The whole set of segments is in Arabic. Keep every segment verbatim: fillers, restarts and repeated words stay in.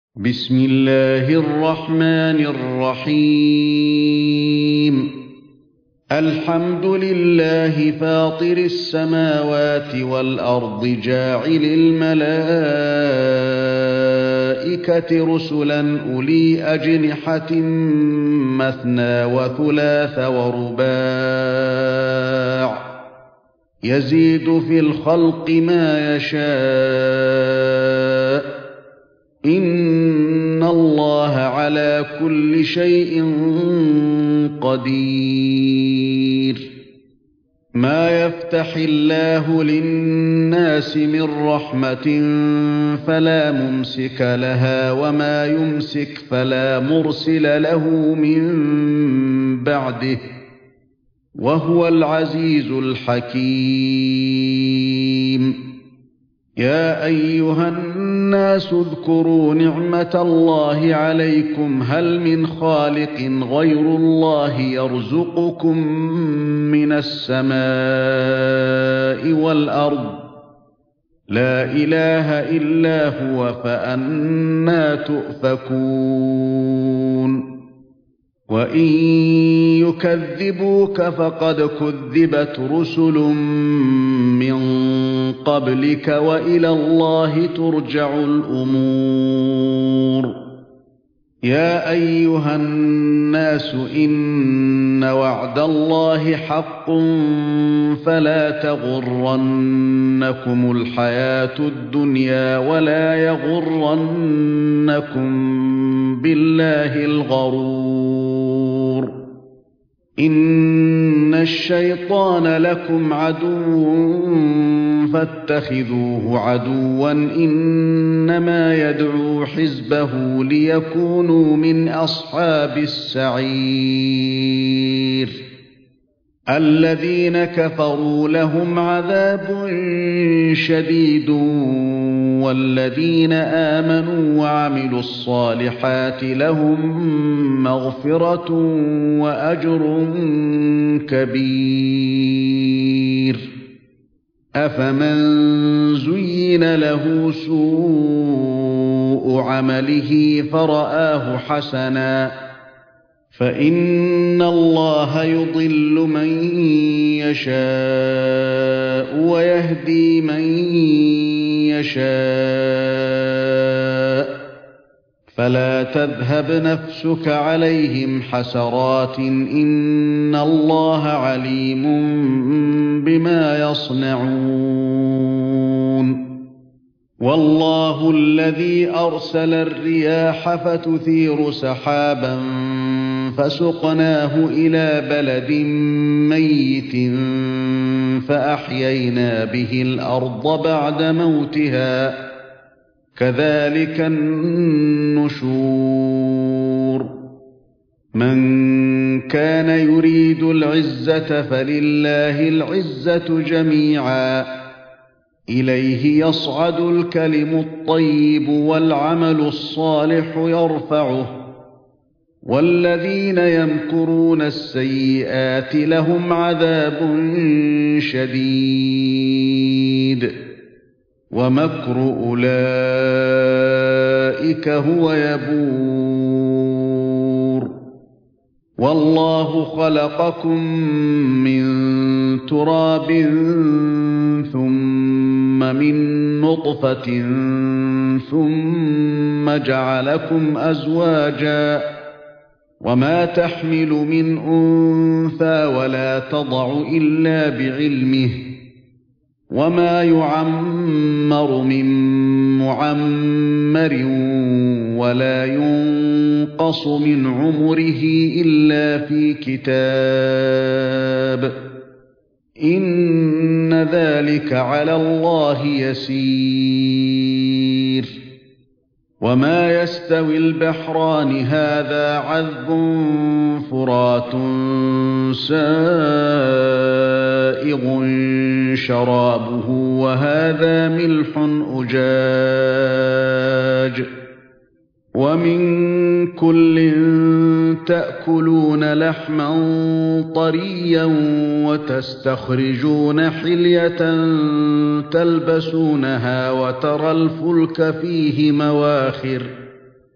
بسم الله الرحمن الرحيم الحمد لله فاطر السماوات والأرض جاعل الملائكة رسلا أولي أجنحة مثنى وثلاث ورباع يزيد في الخلق ما يشاء إن الله على كل شيء قدير ما يفتح الله للناس من رحمة فلا ممسك لها وما يمسك فلا مرسل له من بعده وهو العزيز الحكيم يا أيها الناس اذكروا نعمة الله عليكم هل من خالق غير الله يرزقكم من السماء والأرض لا إله إلا هو فأنى تؤفكون وإن يكذبوك فقد كذبت رسل من قبلك وإلى الله ترجع الأمور يا أيها الناس إن وعد الله حق فلا تغرنكم الحياة الدنيا ولا يغرنكم بالله الغرور إن الشيطان لكم عدو فاتخذوه عدوا إنما يدعو حزبه ليكونوا من أصحاب السعير الذين كفروا لهم عذاب شديد والذين آمنوا وعملوا الصالحات لهم مغفرة وأجر كبير أفمن زين له سوء عمله فرآه حسنا فإن الله يضل من يشاء ويهدي من يشاء فلا تذهب نفسك عليهم حسرات إن الله عليم بما يصنعون والله الذي أرسل الرياح فتثير سحابا فسقناه إلى بلد ميت فأحيينا به الأرض بعد موتها كذلك النشور من كان يريد العزة فلله العزة جميعا إليه يصعد الكلم الطيب والعمل الصالح يرفعه والذين يمكرون السيئات لهم عذاب شديد ومكر أولئك هو يبور والله خلقكم من تراب ثم من نطفة ثم جعلكم أزواجا وما تحمل من أنثى ولا تضع إلا بعلمه وما يعمر من معمر ولا ينقص من عمره إلا في كتاب إن ذلك على الله يسير وما يستوي البحران هذا عذب فرات سائغ شرابه وهذا ملح أجاج ومن كل تأكلون لحما طريا وتستخرجون حلية تلبسونها وترى الفلك فيه مواخر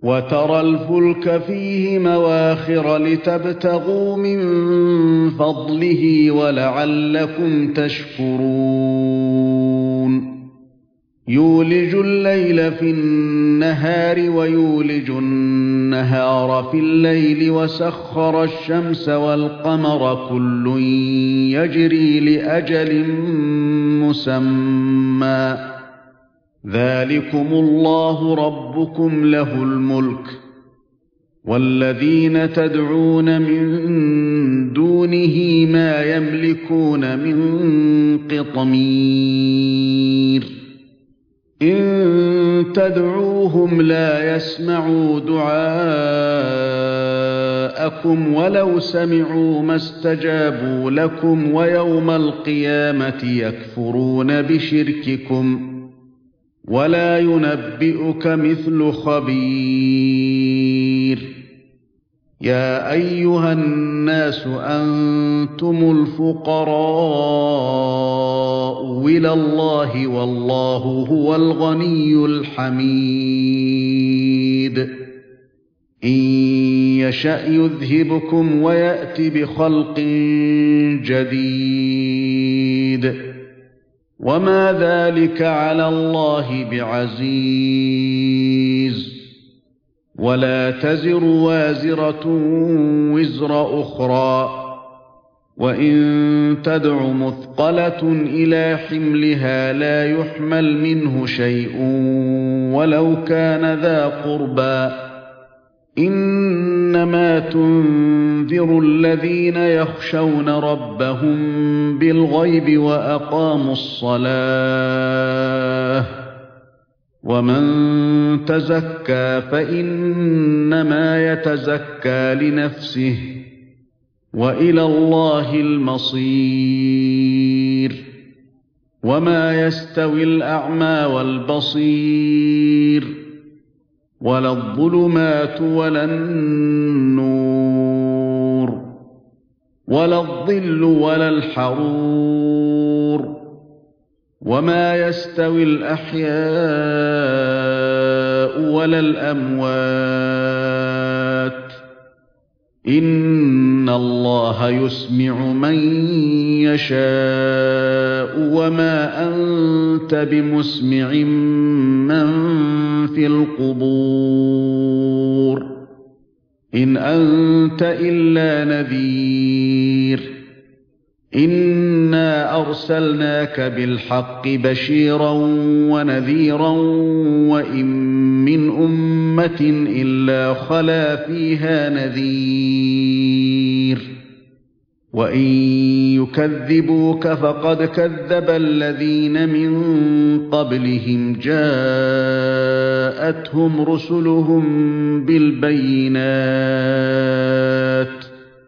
وترى الفلك فيه مواخر لتبتغوا من فضله ولعلكم تشكرون يولج الليل في النهار ويولج النهار في الليل وسخر الشمس والقمر كل يجري لأجل مسمى ذلكم الله ربكم له الملك والذين تدعون من دونه ما يملكون من قطمير إن تدعوهم لا يسمعوا دعاءكم ولو سمعوا ما استجابوا لكم ويوم القيامة يكفرون بشرككم ولا ينبئك مثل خبير يا أيها الناس أنتم الفقراء إلى الله والله هو الغني الحميد إن يشأ يذهبكم ويأت بخلق جديد وما ذلك على الله بعزيز ولا تزر وازرة وزر أخرى وإن تدع مثقلة إلى حملها لا يحمل منه شيء ولو كان ذا قربى إنما تنذر الذين يخشون ربهم بالغيب وأقاموا الصلاة ومن تزكى فإنما يتزكى لنفسه وإلى الله المصير وما يستوي الأعمى والبصير ولا الظلمات ولا النور ولا الظل ولا الحرور وما يستوي الأحياء ولا الأموات إن الله يسمع من يشاء وما أنت بمسمع من في القبور إن أنت إلا نذير إنا أرسلناك بالحق بشيرا ونذيرا وإن من أمة إلا خلا فيها نذير وإن يكذبوك فقد كذب الذين من قبلهم جاءتهم رسلهم بالبينات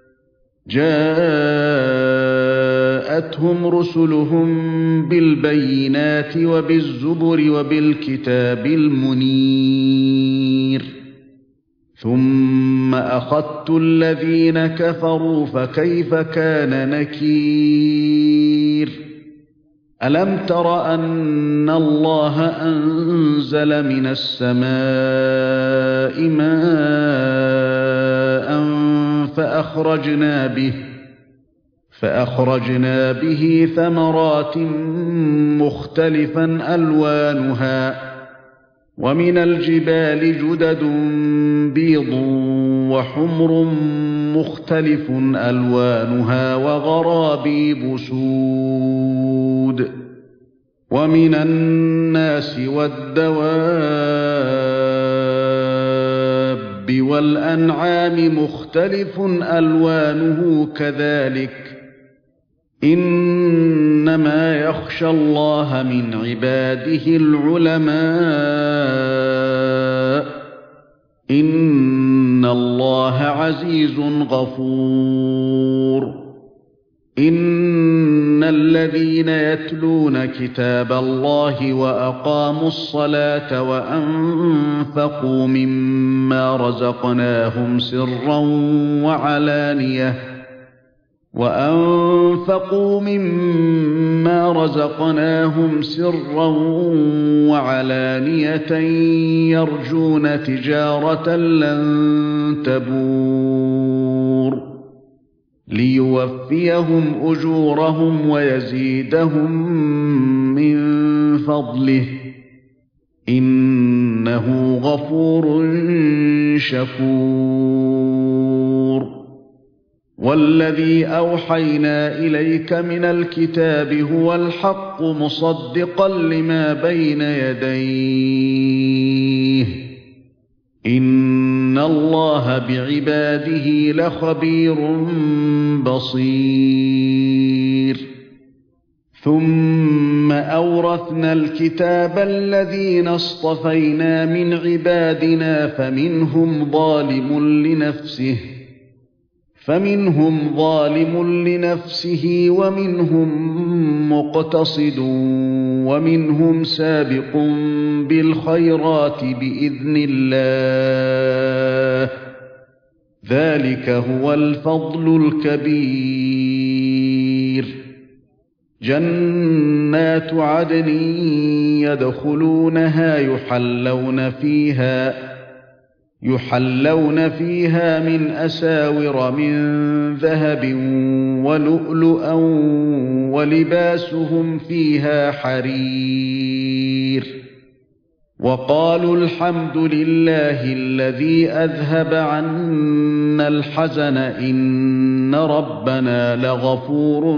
جاءتهم رسلهم بالبينات وبالزبر وبالكتاب المنير ثم أخذت الذين كفروا فكيف كان نكير ألم تر أن الله أنزل من السماء ماء فأخرجنا به فأخرجنا به ثمرات مختلفا ألوانها ومن الجبال جدد بيض وحمر مختلف ألوانها وغرابيب سود ومن الناس والدواب والأنعام مختلف ألوانه كذلك إنما يخشى الله من عباده العلماء إن الله عزيز غفور إن الذين يتلون كتاب الله وأقاموا الصلاة وأنفقوا مما رزقناهم سرا وعلانية وأنفقوا مما رزقناهم سرا وعلانية يرجون تجارة لن تبور ليوفيهم أجورهم ويزيدهم من فضله إنه غفور شكور والذي أوحينا إليك من الكتاب هو الحق مصدقا لما بين يديه إن الله بعباده لخبير بصير ثم أورثنا الكتاب الذين اصطفينا من عبادنا فمنهم ظالم لنفسه فمنهم ظالم لنفسه ومنهم مقتصد ومنهم سابق بالخيرات بإذن الله ذلك هو الفضل الكبير جنات عدن يدخلونها يحلون فيها يحلون فيها من أساور من ذهب ولؤلؤا ولباسهم فيها حرير وقالوا الحمد لله الذي أذهب عنا الحزن إن ربنا لغفور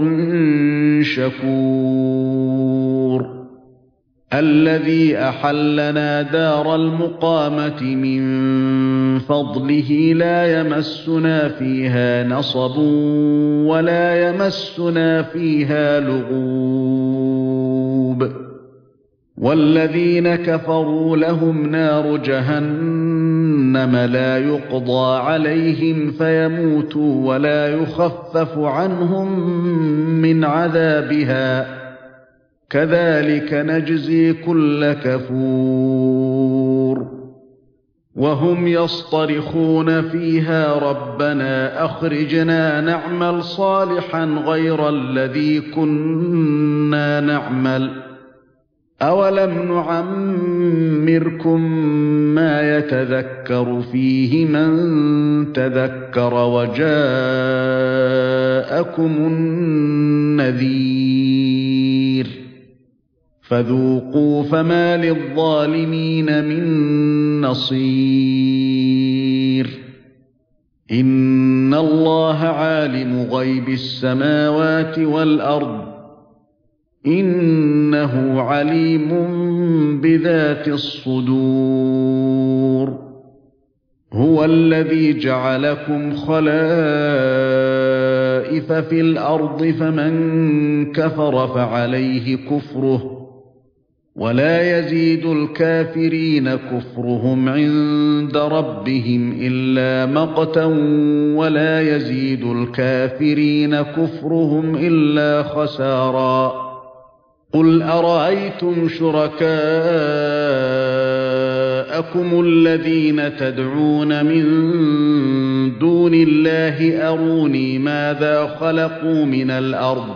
شكور الذي أحلنا دار المقامة من فضله لا يمسنا فيها نصب ولا يمسنا فيها لغوب والذين كفروا لهم نار جهنم لا يقضى عليهم فيموتوا ولا يخفف عنهم من عذابها كذلك نجزي كل كفور وهم يصطرخون فيها ربنا أخرجنا نعمل صالحا غير الذي كنا نعمل أولم نعمركم ما يتذكر فيه من تذكر وجاءكم النذير فذوقوا فما للظالمين من نصير إن الله عالم غيب السماوات والأرض إنه عليم بذات الصدور هو الذي جعلكم خلائف في الأرض فمن كفر فعليه كفره ولا يزيد الكافرين كفرهم عند ربهم إلا مقتا ولا يزيد الكافرين كفرهم إلا خسارا قل أرأيتم شركاءكم الذين تدعون من دون الله أروني ماذا خلقوا من الأرض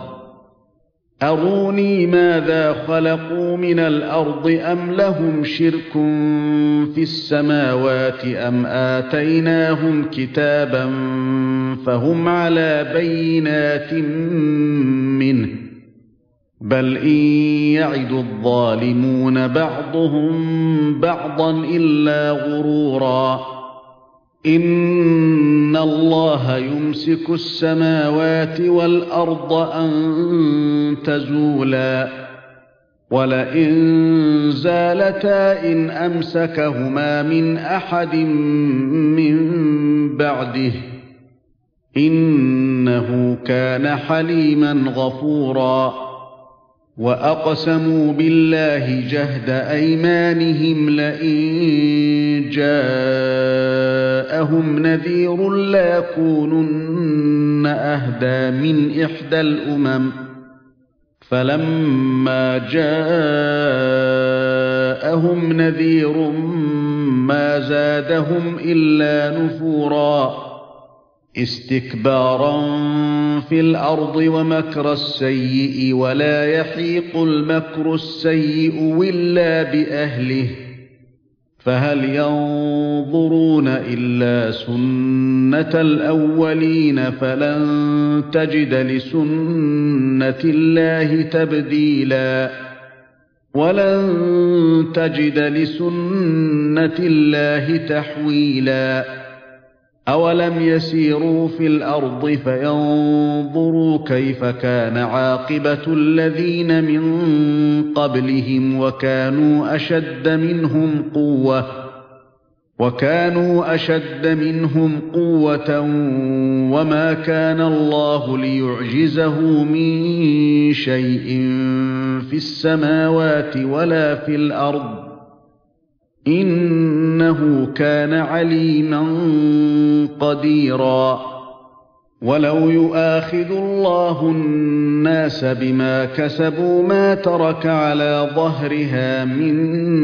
أروني ماذا خلقوا من الأرض أم لهم شرك في السماوات أم آتيناهم كتابا فهم على بينات منه بل إن يعد الظالمون بعضهم بعضا إلا غرورا إن الله يمسك السماوات والأرض أن تزولا ولئن زالتا إن أمسكهما من أحد من بعده إنه كان حليما غفورا وأقسموا بالله جهد أيمانهم لئن جاءهم نذير ليكونن أهدى من إحدى الأمم فلما جاءهم نذير ما زادهم إلا نفورا استكبارا في الأرض ومكر السيء ولا يحيق المكر السيء إلا بأهله فهل ينظرون إلا سنة الأولين فلن تجد لسنة الله تبديلا ولن تجد لسنة الله تحويلا أولم يسيروا في الأرض فينظروا كيف كان عاقبة الذين من قبلهم وكانوا أشد منهم قوة وكانوا أشد منهم قوة وما كان الله ليعجزه من شيء في السماوات ولا في الأرض إنه كان عليما قديرا ولو يؤاخذ الله الناس بما كسبوا ما ترك على ظهرها من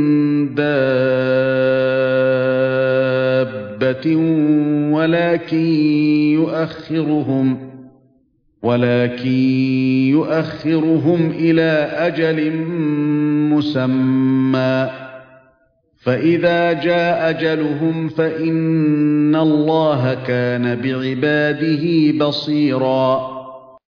دابة ولكن يؤخرهم ولكن يؤخرهم إلى أجل مسمى فإذا جاء أجلهم فإن الله كان بعباده بصيرا